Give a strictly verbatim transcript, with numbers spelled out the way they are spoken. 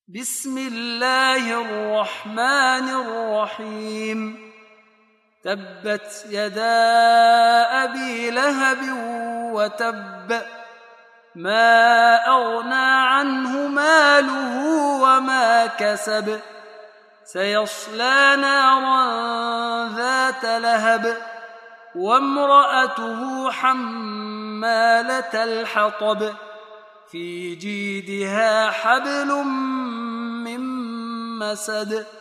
بسم الله الرحمن الرحيم تبت يدا أبي لهب وتب ما أغنى عنه ماله وما كسب سيصلى نارا ذات لهب وامرأته حمالة الحطب في جيدها حبل من مسد